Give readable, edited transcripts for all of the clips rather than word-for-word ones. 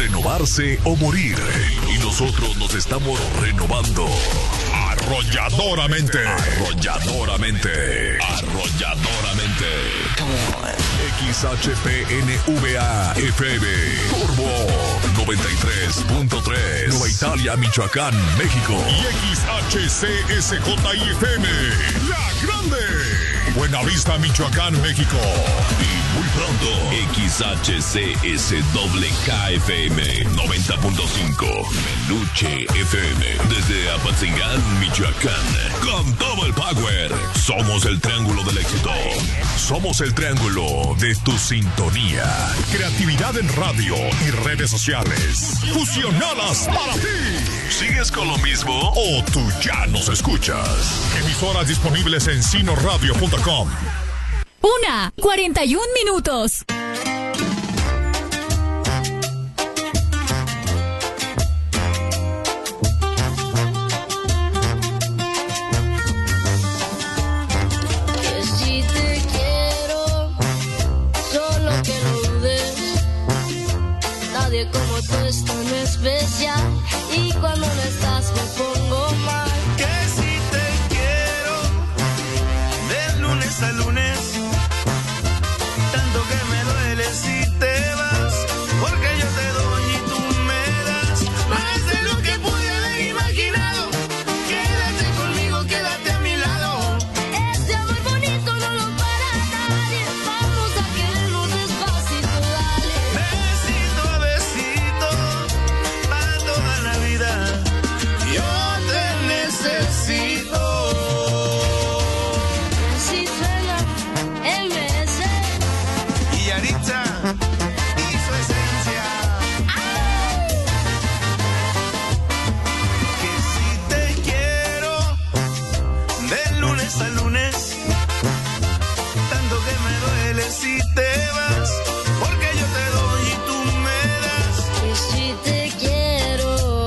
renovarse o morir. Y nosotros nos estamos renovando. Arrolladoramente. Arrolladoramente. Arrolladoramente. XHPNVA FM Turbo 93.3 Nueva Italia, Michoacán, México. Y XHCSJIFM La Grande, Buenavista, Michoacán, México. Y muy pronto XHCSWKFM 90.5 Meluche FM desde Apatzingán, Michoacán. Con todo el power. Somos el triángulo del éxito. Somos el triángulo de tu sintonía. Creatividad en radio y redes sociales. Fusionadas para ti. ¿Sigues con lo mismo o tú ya nos escuchas? Emisoras disponibles en sinoradio.com. 1:41. Como tú es tan especial y cuando no estás me pongo mal. Que si te quiero de lunes a lunes, tanto que me duele si te vas, porque yo te doy y tú me das más de lo que pude haber imaginado. Quédate conmigo, quédate a mi lado. Este amor bonito no lo para nadie. Vamos a querernos despacito, dale. Besito a besito, para toda la vida. Yo te necesito. Si suena MS Y Yaritza y su esencia. Que si te quiero de lunes a lunes, tanto que me duele si te vas, porque yo te doy y tú me das. que si te quiero,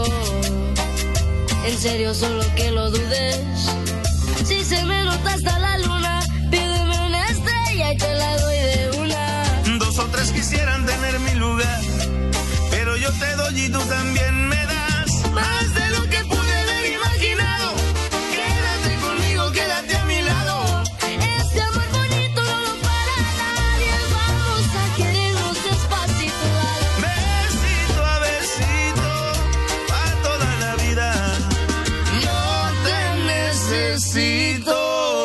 en serio solo que lo dudes. Si se me nota hasta la luna, pídeme una estrella y te la doy de una. 2 o 3 quisieran tener mi lugar, pero yo te doy y tú también me das más de lo que pude haber imaginado. Quédate conmigo, quédate a mi lado. Este amor bonito no lo para nadie. Vamos a querernos despacito, dale. Besito a besito, para toda la vida. Yo te necesito.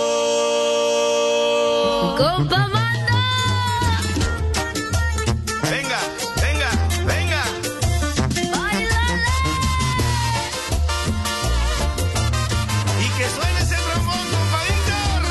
Compa Manda. Venga, venga, venga. Báilale. Y que suene ese trombón, compa Víctor.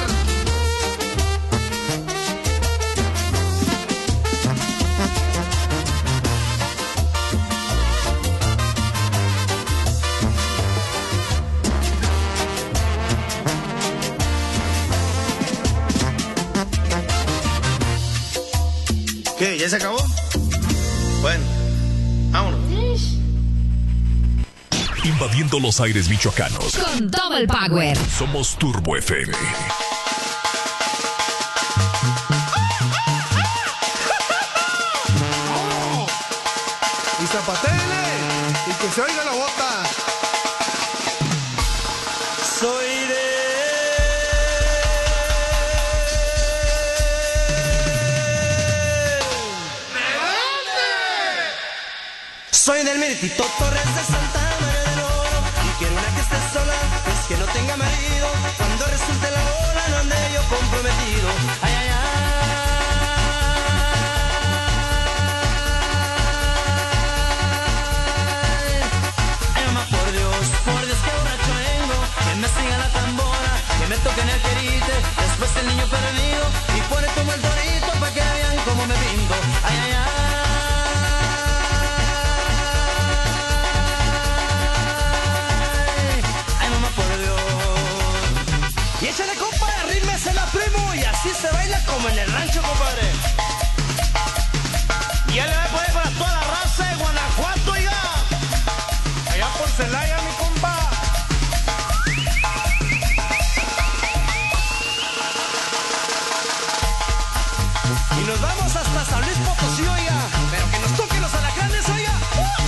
¿Qué? ¿Ya se acabó? Bueno, vámonos. Invadiendo los aires michoacanos. Con todo el power. Somos Turbo FM. Y zapatele y que se oiga la bota. Soy Soy del Mirtito Torres de Santa María del Oro y quiero una que esté sola, pues que no tenga marido. Cuando resulte la hora no ande yo comprometido. Ay, ay, ay. Ay, mamá, por Dios, que borracho vengo. Que me siga la tambora, que me toquen el querite. Después el niño perdido y pone como el torito pa' que vean cómo me pinto. Ay, ay, ay. Y échale, compadre, arrímesela, primo, y así se baila como en el rancho, compadre. Y ya le voy a poner para toda la raza de Guanajuato, oiga. Allá por Celaya, mi compa. Y nos vamos hasta San Luis Potosí, oiga. Pero que nos toquen los alacranes, oiga.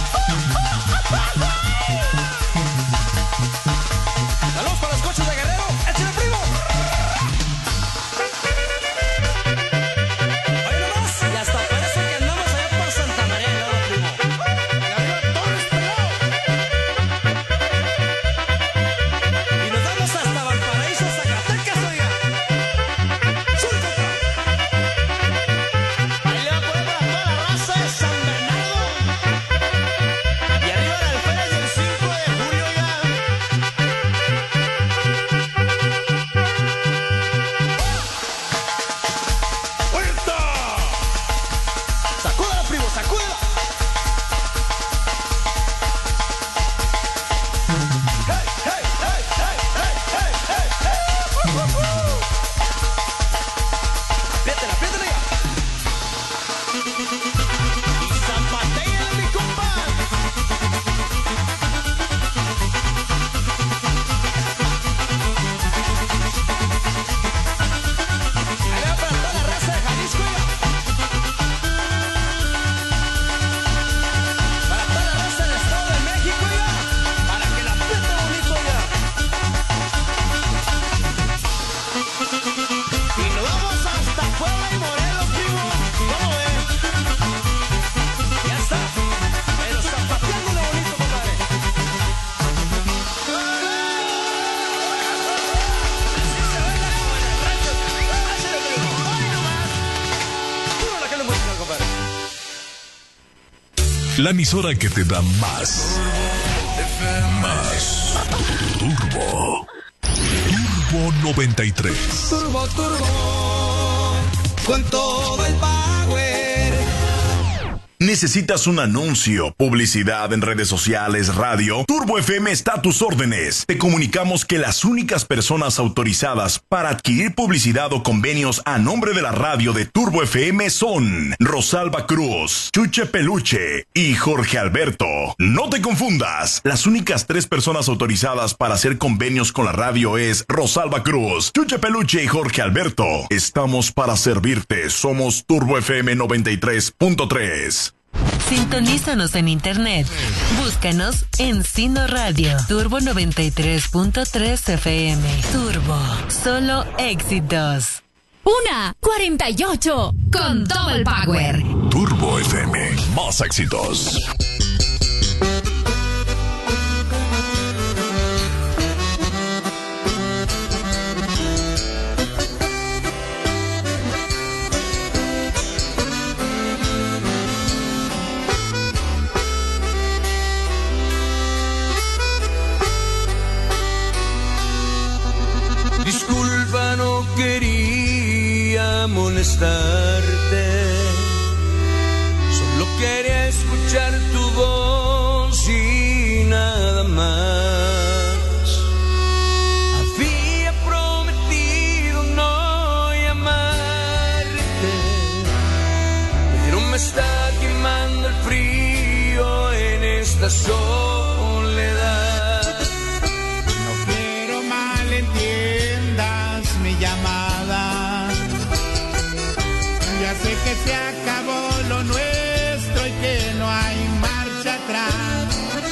La emisora que te da más. Turbo. Turbo 93. Turbo. Con todo el power. ¿Necesitas un anuncio, publicidad en redes sociales, radio? Turbo FM está a tus órdenes. Te comunicamos que las únicas personas autorizadas para adquirir publicidad o convenios a nombre de la radio de Turbo FM son Rosalba Cruz, Chuche Peluche y Jorge Alberto. No te confundas. Las únicas 3 personas autorizadas para hacer convenios con la radio es Rosalba Cruz, Chuche Peluche y Jorge Alberto. Estamos para servirte. Somos Turbo FM 93.3. Sintonízanos en internet. Búscanos en Sino Radio. Turbo 93.3 FM. Turbo. Solo éxitos. 1:48 con Double Power. Turbo FM. Más éxitos. Disculpa, no quería molestarte. Solo quería escuchar tu voz y nada más. Había prometido no llamarte, pero me está quemando el frío en esta soledad. No quiero malentiendas mi llamada. Ya sé que se acabó lo nuestro y que no hay marcha atrás,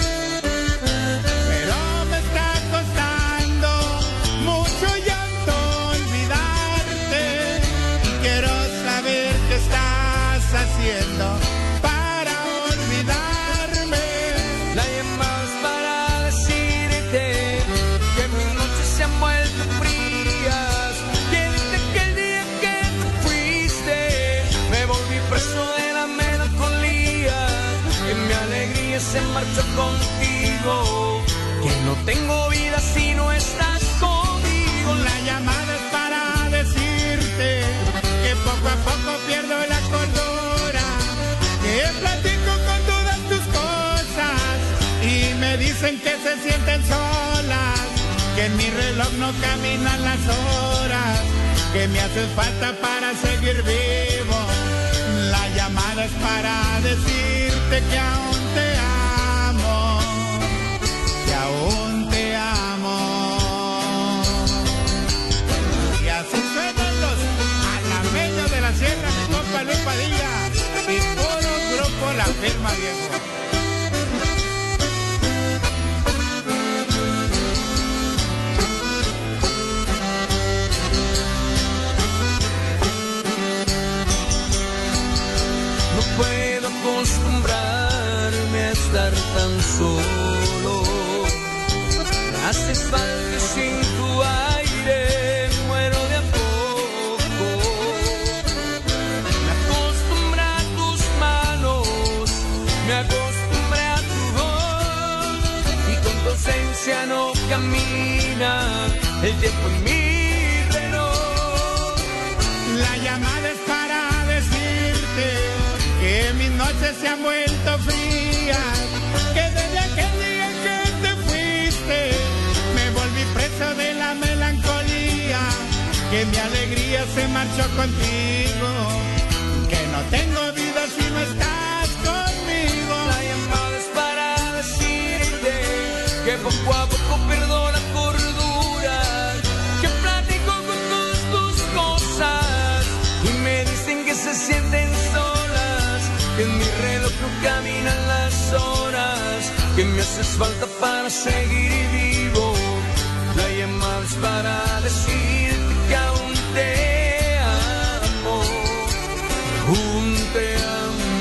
pero me está costando mucho llanto olvidarte y quiero saber qué estás haciendo para olvidarme. La llamas para decirte que mis noches se han vuelto frías, que desde aquel día que tú fuiste me volví preso de la melancolía, que mi alegría se marchó contigo, que no tengo vida si no estás conmigo. La llamada es para decirte que poco a poco pierdo la cordura, que platico con todas tus cosas y me dicen que se sienten solas, que en mi reloj no caminan las horas, que me haces falta para seguir vivo. La llamada es para decirte que aún te amo, que aún te amo. Y así suenan los alameños de la sierra, mi compa Luis Padilla y puro grupo La Firma, viejo. No puedo acostumbrarme a estar tan solo. Me haces falta sin tu aire, muero de a poco. Me acostumbré a tus manos, me acostumbré a tu voz, y con tu ausencia no camina el tiempo en mi reloj. La llamada es para decirte que mis noches se han vuelto frías, que desde aquel día que te fuiste me volví preso de la melancolía, que mi alegría se marchó contigo, que no tengo vida que en mi reloj no caminan las horas, que me haces falta para seguir vivo. La llamas para decir que aún te amo, aún te amo.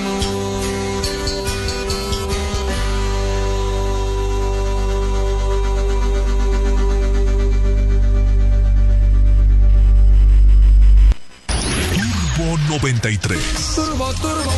Turbo 93. Turbo,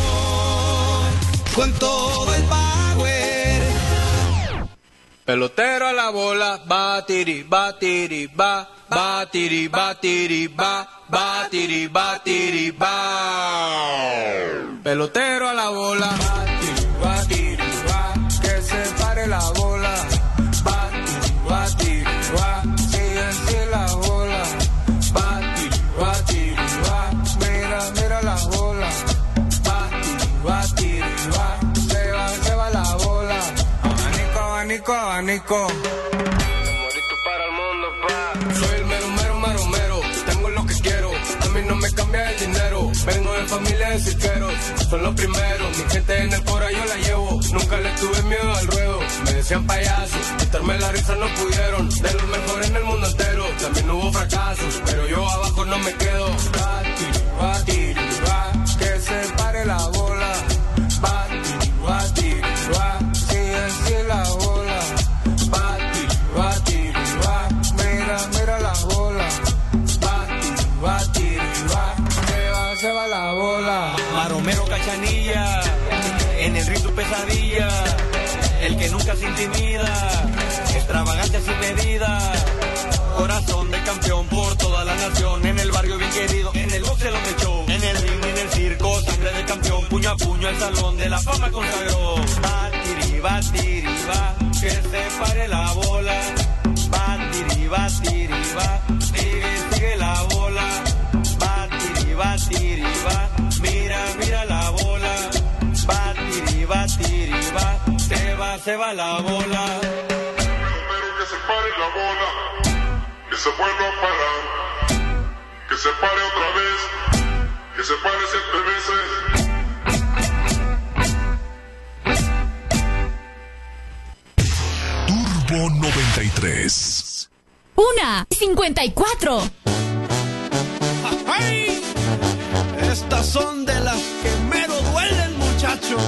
con todo el power. Pelotero a la bola, batiri, batiri, ba, batiri, batiri, ba, batiri, batiri, ba. Pelotero a la bola, batiri, batiri, ba, que se pare la bola, batiri, batiri, ba, sigue así la bola, batiri, batiri, ba, mira la bola, batiri, batiri, ba, se va la bola. Abanico. Morito para el mundo, pa. Soy el mero. Tengo lo que quiero. A mí no me cambia el dinero. Vengo de familia de cirqueros. Son los primeros. Mi gente en el cora yo la llevo. Nunca le tuve miedo al ruedo. Me decían payaso. Quitarme la risa no pudieron. De los mejores en el mundo entero. También hubo fracasos. Pero yo abajo no me quedo. Batiri, va. Que se pare la bola. Batiri, va. Sigue la bola. Batiri, va. Mira la bola. Batiri, va. Se va la bola. Maromero Cachanilla, en el ritmo pesadilla, el que nunca se intimida, extravagante sin medida, corazón de campeón por toda la nación, en el barrio bien querido, en el boxe lo echó, en el ring, en el circo, sangre de campeón, puño a puño el salón de la fama consagró. Batiri, va, que se pare la bola, batiri, va, sigue la bola, batiri, va, mira la bola, batiri, va, se va la bola. Pero que se pare la bola, que se vuelva a parar, que se pare otra vez, que se pare 7 veces. Turbo 93. 1:54. ¡Ay! Estas son de las que mero duelen, muchachos.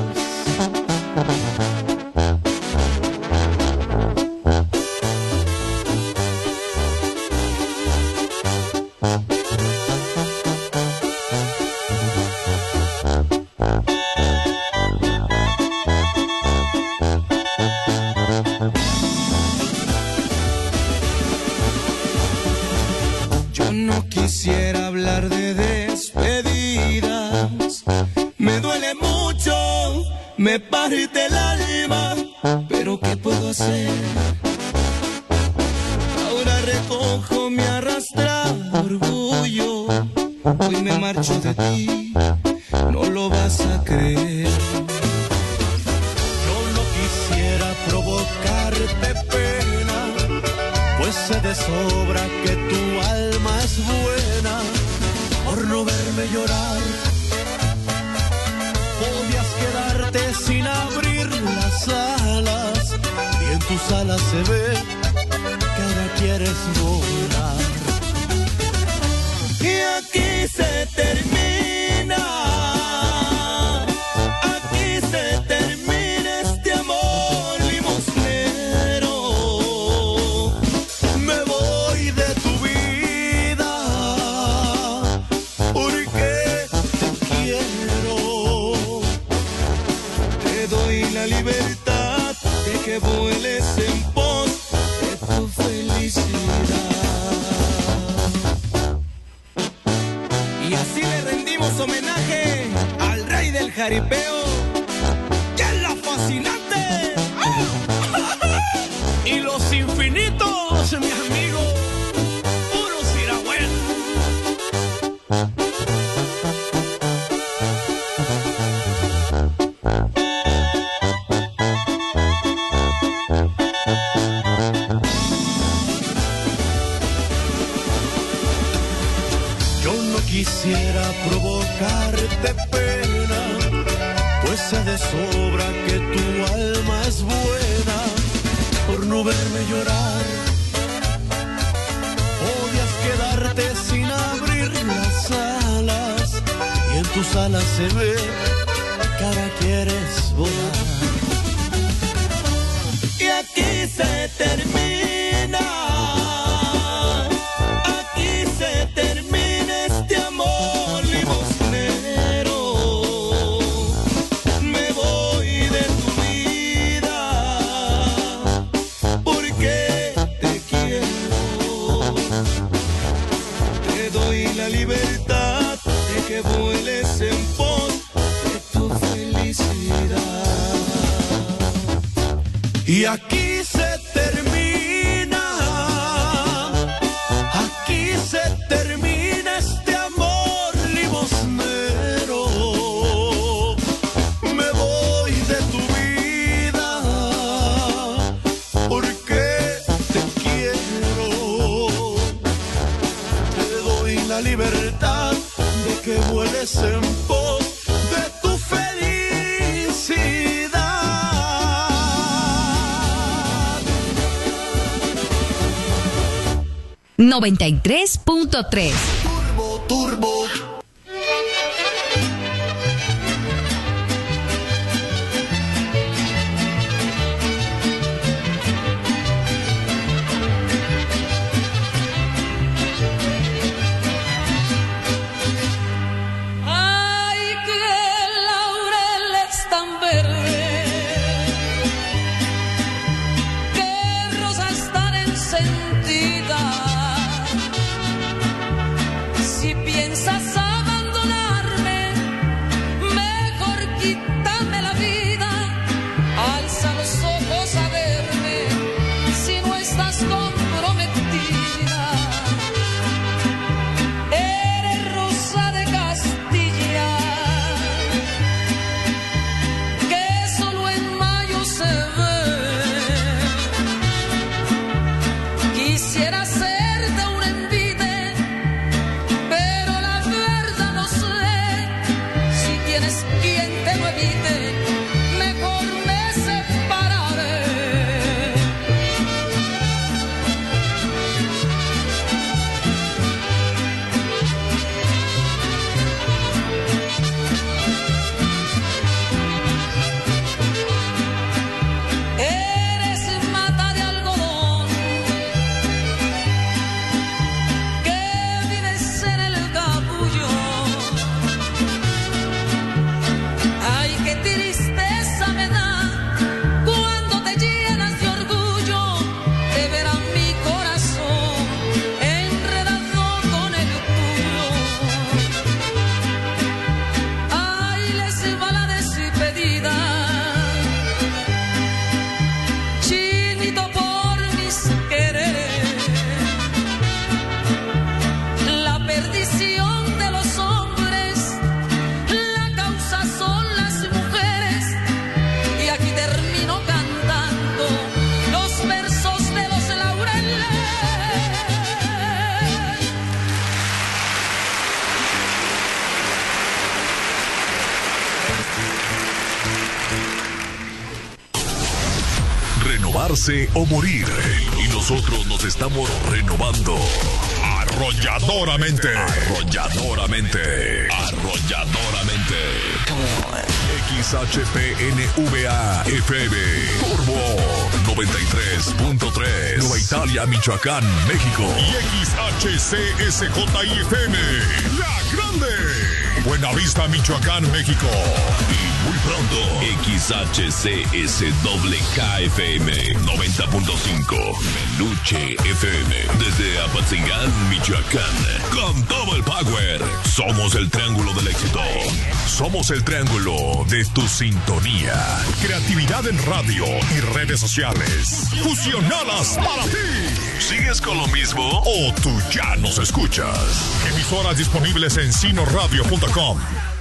Yo no quisiera hablar de despedidas, me duele mucho, me parte el alma, pero ¿qué puedo hacer? Ahora recojo mi arrastrado orgullo, hoy me marcho de ti, no lo vas a creer. Yo no quisiera provocarte pena, pues sé de sobra que tu alma es buena, por no verme llorar. Podías quedarte sin abrir las alas, y en tus alas se ve que ahora quieres volar. Y aquí se termina, aquí se termina este amor limosnero. Me voy de tu vida porque te quiero. Te doy la libertad de que vueles en pos de tu felicidad. Y así le rendimos homenaje al rey del jaripeo, que es la fascinante. Y los infinitos, mi amigo, puros Irahuel. Yo no quisiera provocarte pena, sé de sobra que tu alma es buena por no verme llorar. Odias quedarte sin abrir las alas y en tus alas se ve que ahora quieres volar. Y aquí se termina, aquí se termina este amor limosnero. Me voy de tu vida porque te quiero. Te doy la libertad de que vueles en pos de tu felicidad. Y aquí se termina, aquí se termina este amor limosnero. Me voy de tu vida porque te quiero. Te doy la libertad de que vueles en pos de tu felicidad. 93.3 Turbo. Ay, que el laurel es tan verde, que rosas tan encendidas. Si piensas abandonarme, mejor quítame la vida. Alza los ojos a verme si no estás comprometida. Eres rosa de Castilla, que solo en mayo se ve. Quisiera hacerte un envite, pero la verdad no sé si tienes quien te lo evite. Mejor me separaré. Eres mata de algodón, que vives en el capullo. Ay, qué tristeza me da cuando te llenas de orgullo de ver a mi corazón enredado con el tuyo. Ay, les va la despedida, chinito por mis quereres. La perdición de los hombres, la causa son las mujeres. Y aquí termino cantando los versos de los laureles. Renovarse o morir. Y nosotros nos estamos renovando. Arrolladoramente. Arrolladoramente. Arrolladoramente. XHPNVA FM. Turbo 93.3. Nueva Italia, Michoacán, México. Y XHCSJIFM. La Grande. Buenavista, Michoacán, México. Y muy pronto, XHCSWKFM 90.5. Meluche FM. Desde Apatzingán, Michoacán. Con todo el power. Somos el triángulo del éxito. Somos el triángulo de tu sintonía. Creatividad en radio y redes sociales. Fusionadas para ti. ¿Sigues con lo mismo o tú ya nos escuchas? Emisoras disponibles en sinoradio.com.